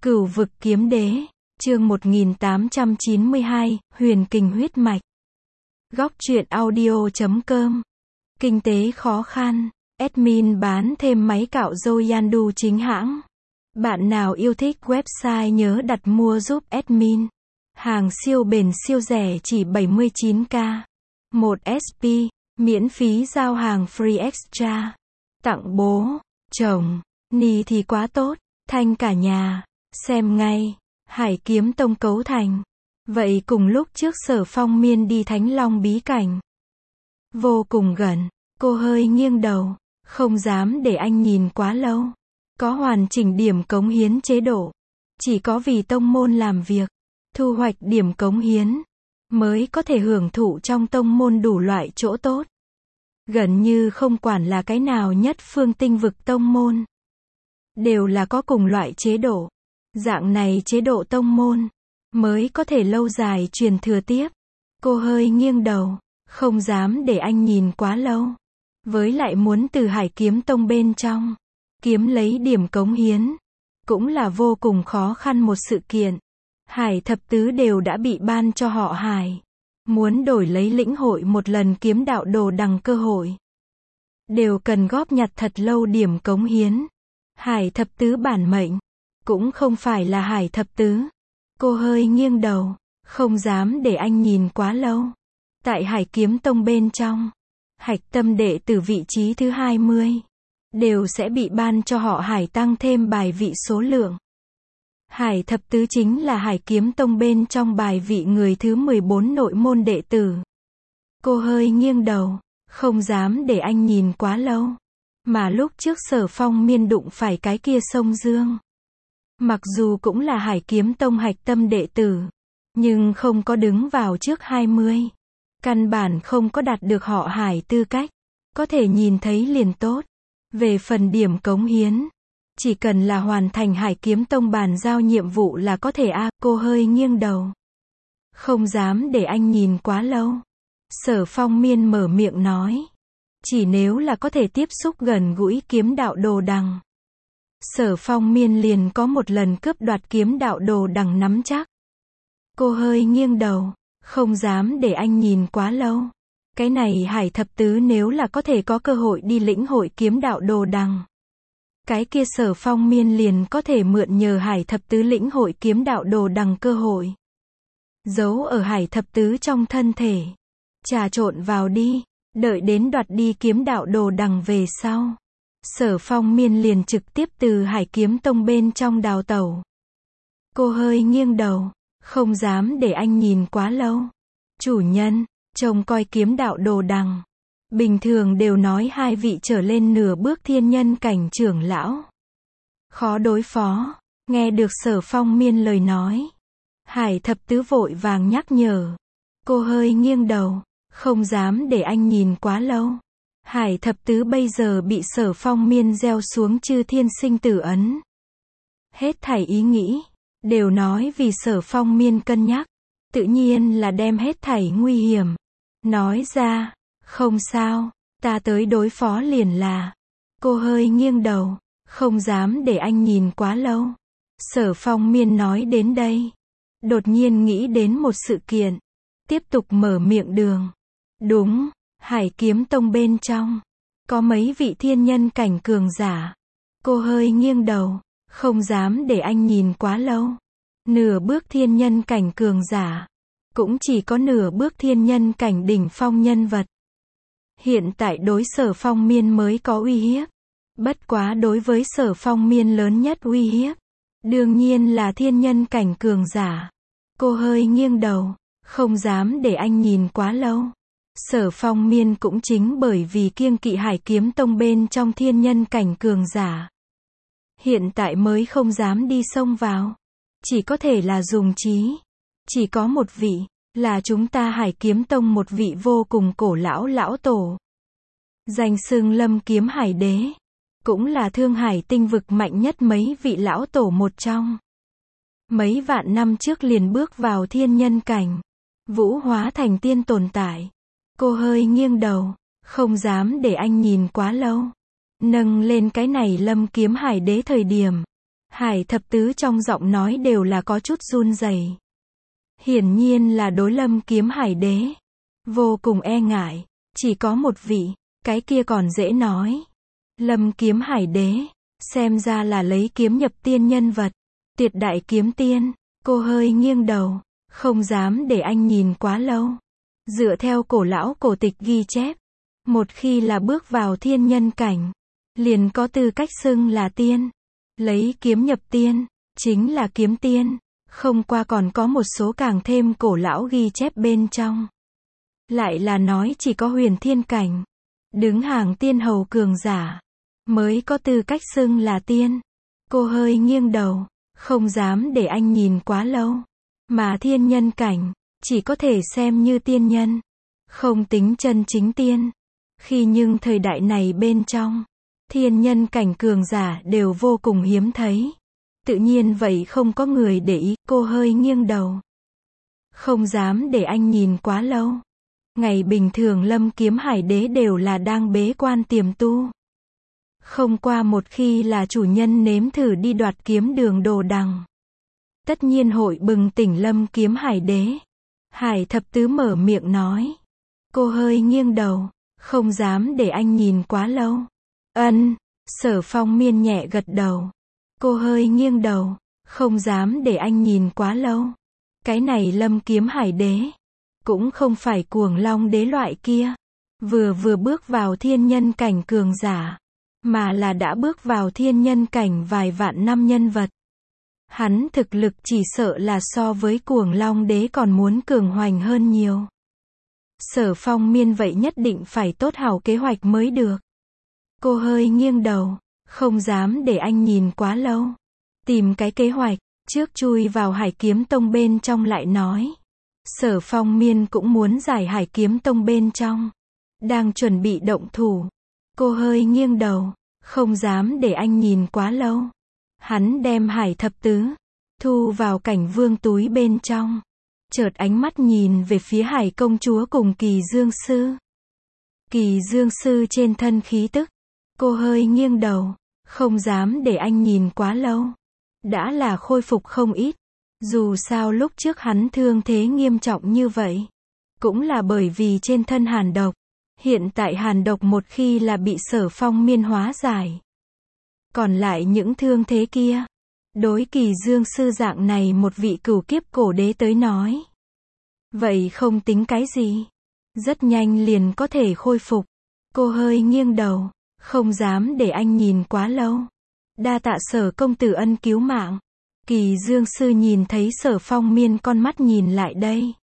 Cửu vực kiếm đế, chương 1892, huyền kình huyết mạch. Góc truyện audio.com. Kinh tế khó khăn, admin bán thêm máy cạo râu Yandu chính hãng. Bạn nào yêu thích website nhớ đặt mua giúp admin. Hàng siêu bền siêu rẻ chỉ 79k. 1 SP, miễn phí giao hàng free extra. Tặng bố, chồng, ni thì quá tốt, thanh cả nhà. Xem ngay, Hải Kiếm Tông cấu thành. Vậy cùng lúc trước Sở Phong Miên đi Thánh Long bí cảnh. Vô cùng gần, cô hơi nghiêng đầu, không dám để anh nhìn quá lâu. Có hoàn chỉnh điểm cống hiến chế độ. Chỉ có vì tông môn làm việc, thu hoạch điểm cống hiến, mới có thể hưởng thụ trong tông môn đủ loại chỗ tốt. Gần như không quản là cái nào nhất phương tinh vực tông môn, đều là có cùng loại chế độ. Dạng này chế độ tông môn, mới có thể lâu dài truyền thừa tiếp. Cô hơi nghiêng đầu, không dám để anh nhìn quá lâu. Với lại muốn từ Hải Kiếm Tông bên trong, kiếm lấy điểm cống hiến, cũng là vô cùng khó khăn một sự kiện. Hải thập tứ đều đã bị ban cho họ Hải. Muốn đổi lấy lĩnh hội một lần kiếm đạo đồ đằng cơ hội, đều cần góp nhặt thật lâu điểm cống hiến. Hải thập tứ bản mệnh, cũng không phải là Hải thập tứ. Cô hơi nghiêng đầu, không dám để anh nhìn quá lâu. Tại Hải Kiếm Tông bên trong, hạch tâm đệ tử vị trí thứ 20, đều sẽ bị ban cho họ Hải tăng thêm bài vị số lượng. Hải thập tứ chính là Hải Kiếm Tông bên trong bài vị người thứ 14 nội môn đệ tử. Cô hơi nghiêng đầu, không dám để anh nhìn quá lâu. Mà lúc trước Sở Phong Miên đụng phải cái kia Sông Dương, mặc dù cũng là Hải Kiếm Tông hạch tâm đệ tử, nhưng không có đứng vào trước 20. Căn bản không có đạt được họ Hải tư cách. Có thể nhìn thấy liền tốt. Về phần điểm cống hiến, chỉ cần là hoàn thành Hải Kiếm Tông bàn giao nhiệm vụ là có thể cô hơi nghiêng đầu, không dám để anh nhìn quá lâu. Sở Phong Miên mở miệng nói, chỉ nếu là có thể tiếp xúc gần gũi kiếm đạo đồ đằng, Sở Phong Miên liền có một lần cướp đoạt kiếm đạo đồ đằng nắm chắc. Cô hơi nghiêng đầu, không dám để anh nhìn quá lâu. Cái này Hải thập tứ nếu là có thể có cơ hội đi lĩnh hội kiếm đạo đồ đằng, cái kia Sở Phong Miên liền có thể mượn nhờ Hải thập tứ lĩnh hội kiếm đạo đồ đằng cơ hội. Giấu ở Hải thập tứ trong thân thể, trà trộn vào đi, đợi đến đoạt đi kiếm đạo đồ đằng về sau, Sở Phong Miên liền trực tiếp từ Hải Kiếm Tông bên trong đào tẩu. Cô hơi nghiêng đầu, không dám để anh nhìn quá lâu. Chủ nhân, trông coi kiếm đạo đồ đằng, bình thường đều nói 2 vị trở lên nửa bước thiên nhân cảnh trưởng lão, khó đối phó. Nghe được Sở Phong Miên lời nói, Hải thập tứ vội vàng nhắc nhở. Cô hơi nghiêng đầu, không dám để anh nhìn quá lâu. Hải thập tứ bây giờ bị Sở Phong Miên gieo xuống chư thiên sinh tử ấn. Hết thảy ý nghĩ, đều nói vì Sở Phong Miên cân nhắc, tự nhiên là đem hết thảy nguy hiểm nói ra. Không sao, ta tới đối phó liền là. Cô hơi nghiêng đầu, không dám để anh nhìn quá lâu. Sở Phong Miên nói đến đây, đột nhiên nghĩ đến một sự kiện, tiếp tục mở miệng đường. Đúng, Hải Kiếm Tông bên trong, có mấy vị thiên nhân cảnh cường giả. Cô hơi nghiêng đầu, không dám để anh nhìn quá lâu. Nửa bước thiên nhân cảnh cường giả, cũng chỉ có nửa bước thiên nhân cảnh đỉnh phong nhân vật. Hiện tại đối Sở Phong Miên mới có uy hiếp. Bất quá đối với Sở Phong Miên lớn nhất uy hiếp, đương nhiên là thiên nhân cảnh cường giả. Cô hơi nghiêng đầu, không dám để anh nhìn quá lâu. Sở Phong Miên cũng chính bởi vì kiêng kỵ Hải Kiếm Tông bên trong thiên nhân cảnh cường giả, hiện tại mới không dám đi xông vào. Chỉ có thể là dùng trí. Chỉ có một vị, là chúng ta Hải Kiếm Tông một vị vô cùng cổ lão lão tổ. Danh xưng Lâm Kiếm Hải Đế. Cũng là Thương Hải tinh vực mạnh nhất mấy vị lão tổ một trong. Mấy vạn năm trước liền bước vào thiên nhân cảnh, vũ hóa thành tiên tồn tại. Cô hơi nghiêng đầu, không dám để anh nhìn quá lâu. Nâng lên cái này Lâm Kiếm Hải Đế thời điểm, Hải thập tứ trong giọng nói đều là có chút run rẩy. Hiển nhiên là đối Lâm Kiếm Hải đế vô cùng e ngại, chỉ có một vị, cái kia còn dễ nói. Lâm Kiếm Hải đế, xem ra là lấy kiếm nhập tiên nhân vật, tuyệt đại kiếm tiên. Cô hơi nghiêng đầu, không dám để anh nhìn quá lâu. Dựa theo cổ lão cổ tịch ghi chép, một khi là bước vào thiên nhân cảnh, liền có tư cách xưng là tiên. Lấy kiếm nhập tiên, chính là kiếm tiên. Không qua còn có một số càng thêm cổ lão ghi chép bên trong. Lại là nói chỉ có huyền thiên cảnh, đứng hàng tiên hầu cường giả, mới có tư cách xưng là tiên. Cô hơi nghiêng đầu, không dám để anh nhìn quá lâu. Mà thiên nhân cảnh, chỉ có thể xem như tiên nhân, không tính chân chính tiên. Khi nhưng thời đại này bên trong, thiên nhân cảnh cường giả đều vô cùng hiếm thấy. Tự nhiên vậy không có người để ý, cô hơi nghiêng đầu. Không dám để anh nhìn quá lâu. Ngày bình thường Lâm Kiếm Hải đế đều là đang bế quan tiềm tu. Không qua một khi là chủ nhân nếm thử đi đoạt kiếm đường Đồ Đằng, tất nhiên hội bừng tỉnh Lâm Kiếm Hải đế. Hải thập tứ mở miệng nói. Cô hơi nghiêng đầu, không dám để anh nhìn quá lâu. Ân, Sở Phong Miên nhẹ gật đầu. Cô hơi nghiêng đầu, không dám để anh nhìn quá lâu. Cái này Lâm Kiếm Hải đế, cũng không phải Cuồng Long đế loại kia, vừa bước vào thiên nhân cảnh cường giả, mà là đã bước vào thiên nhân cảnh vài vạn năm nhân vật. Hắn thực lực chỉ sợ là so với Cuồng Long đế còn muốn cường hoành hơn nhiều. Sở Phong Miên vậy nhất định phải tốt hảo kế hoạch mới được. Cô hơi nghiêng đầu, không dám để anh nhìn quá lâu. Tìm cái kế hoạch, trước chui vào Hải Kiếm Tông bên trong lại nói. Sở Phong Miên cũng muốn giải Hải Kiếm Tông bên trong, đang chuẩn bị động thủ. Cô hơi nghiêng đầu, không dám để anh nhìn quá lâu. Hắn đem Hải thập tứ thu vào Cảnh Vương túi bên trong, chợt ánh mắt nhìn về phía Hải công chúa cùng Kỳ Dương sư. Kỳ Dương sư trên thân khí tức. Cô hơi nghiêng đầu, không dám để anh nhìn quá lâu. Đã là khôi phục không ít. Dù sao lúc trước hắn thương thế nghiêm trọng như vậy, cũng là bởi vì trên thân hàn độc. Hiện tại hàn độc một khi là bị Sở Phong Miên hóa giải, còn lại những thương thế kia, đối Kỳ Dương sư dạng này một vị cửu kiếp cổ đế tới nói, vậy không tính cái gì. Rất nhanh liền có thể khôi phục. Cô hơi nghiêng đầu, không dám để anh nhìn quá lâu. Đa tạ Sở công tử ân cứu mạng. Kỳ Dương sư nhìn thấy Sở Phong Miên con mắt nhìn lại đây,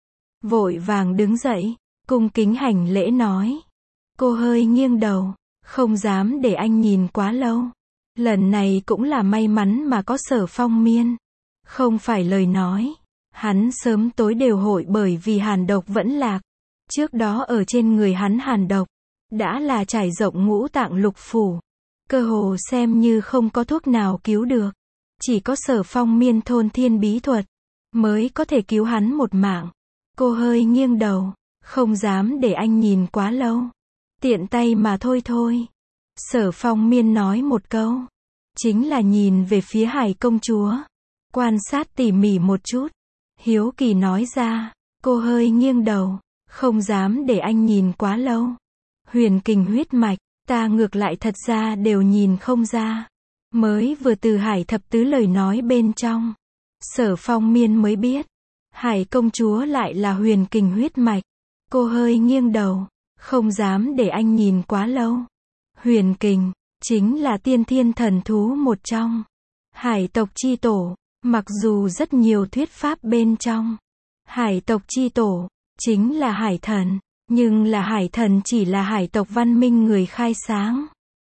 vội vàng đứng dậy, cung kính hành lễ nói. Cô hơi nghiêng đầu, không dám để anh nhìn quá lâu. Lần này cũng là may mắn mà có Sở Phong Miên. Không phải lời nói, hắn sớm tối đều hội bởi vì hàn độc vẫn lạc. Trước đó ở trên người hắn hàn độc, đã là trải rộng ngũ tạng lục phủ. Cơ hồ xem như không có thuốc nào cứu được. Chỉ có Sở Phong Miên thôn thiên bí thuật, mới có thể cứu hắn một mạng. Cô hơi nghiêng đầu, không dám để anh nhìn quá lâu. Tiện tay mà thôi. Sở Phong Miên nói một câu, chính là nhìn về phía Hải công chúa, quan sát tỉ mỉ một chút. Hiếu kỳ nói ra. Cô hơi nghiêng đầu, không dám để anh nhìn quá lâu. Huyền kình huyết mạch, ta ngược lại thật ra đều nhìn không ra. Mới vừa từ Hải thập tứ lời nói bên trong, Sở Phong Miên mới biết, Hải công chúa lại là huyền kình huyết mạch. Cô hơi nghiêng đầu, không dám để anh nhìn quá lâu. Huyền kình, chính là tiên thiên thần thú một trong. Hải tộc chi tổ, mặc dù rất nhiều thuyết pháp bên trong, Hải tộc chi tổ, chính là hải thần, nhưng là hải thần chỉ là hải tộc văn minh người khai sáng.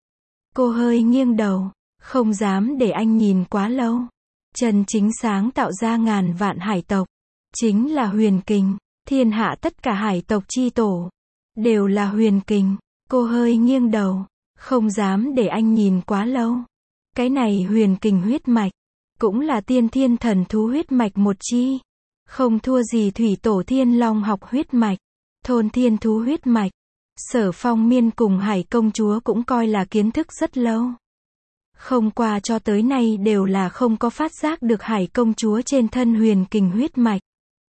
Cô hơi nghiêng đầu, không dám để anh nhìn quá lâu. Chân chính sáng tạo ra ngàn vạn hải tộc, chính là huyền kình. Thiên hạ tất cả hải tộc chi tổ, đều là huyền kình. Cô hơi nghiêng đầu, không dám để anh nhìn quá lâu. Cái này huyền kình huyết mạch, cũng là tiên thiên thần thú huyết mạch một chi. Không thua gì thủy tổ thiên long học huyết mạch, thôn thiên thú huyết mạch. Sở Phong Miên cùng Hải công chúa cũng coi là kiến thức rất lâu. Không qua cho tới nay đều là không có phát giác được Hải công chúa trên thân huyền kình huyết mạch.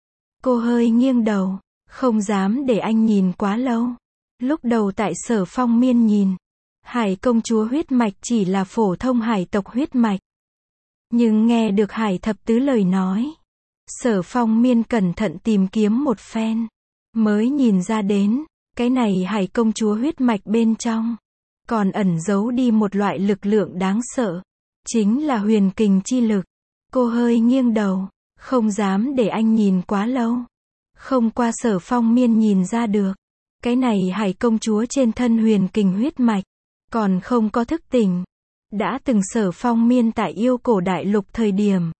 Cô hơi nghiêng đầu, không dám để anh nhìn quá lâu. Lúc đầu tại Sở Phong Miên nhìn, Hải công chúa huyết mạch chỉ là phổ thông hải tộc huyết mạch. Nhưng nghe được Hải thập tứ lời nói, Sở Phong Miên cẩn thận tìm kiếm một phen, mới nhìn ra đến, cái này Hải công chúa huyết mạch bên trong, còn ẩn giấu đi một loại lực lượng đáng sợ, chính là huyền kình chi lực. Cô hơi nghiêng đầu, không dám để anh nhìn quá lâu. Không qua Sở Phong Miên nhìn ra được, cái này Hải công chúa trên thân huyền kình huyết mạch, còn không có thức tỉnh. Đã từng Sở Phong Miên tại Yêu Cổ Đại Lục thời điểm,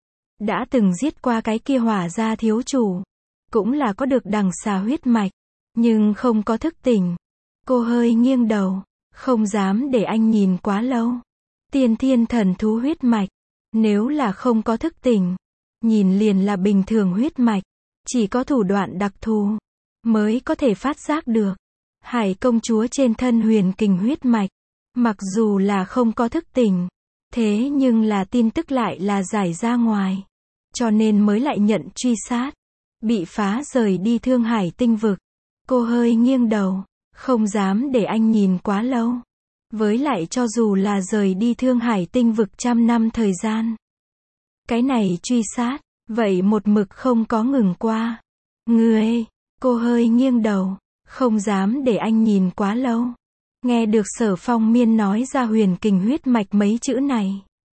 đã từng giết qua cái kia Hỏa gia thiếu chủ, cũng là có được đằng xà huyết mạch, nhưng không có thức tỉnh. Cô hơi nghiêng đầu, không dám để anh nhìn quá lâu. Tiên thiên thần thú huyết mạch, nếu là không có thức tỉnh, nhìn liền là bình thường huyết mạch, chỉ có thủ đoạn đặc thù mới có thể phát giác được. Hải công chúa trên thân huyền kình huyết mạch, mặc dù là không có thức tỉnh, thế nhưng là tin tức lại là giải ra ngoài, cho nên mới lại nhận truy sát, bị phá rời đi Thương Hải tinh vực. Cô hơi nghiêng đầu, không dám để anh nhìn quá lâu. Với lại cho dù là rời đi Thương Hải tinh vực 100 năm thời gian, cái này truy sát, vậy một mực không có ngừng qua. Người, cô hơi nghiêng đầu, không dám để anh nhìn quá lâu. Nghe được Sở Phong Miên nói ra huyền kình huyết mạch mấy chữ này,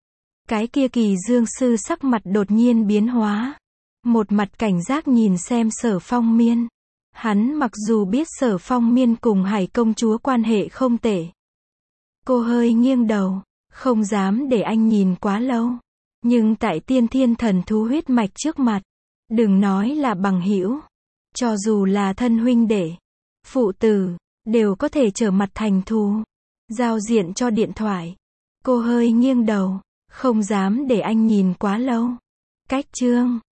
cái kia Kỳ Dương sư sắc mặt đột nhiên biến hóa, một mặt cảnh giác nhìn xem Sở Phong Miên. Hắn mặc dù biết Sở Phong Miên cùng Hải công chúa quan hệ không tệ. Cô hơi nghiêng đầu, không dám để anh nhìn quá lâu. Nhưng tại tiên thiên thần thú huyết mạch trước mặt, đừng nói là bằng hữu, cho dù là thân huynh đệ, phụ tử, đều có thể trở mặt thành thù, giao diện cho điện thoại. Cô hơi nghiêng đầu, không dám để anh nhìn quá lâu. Cách chương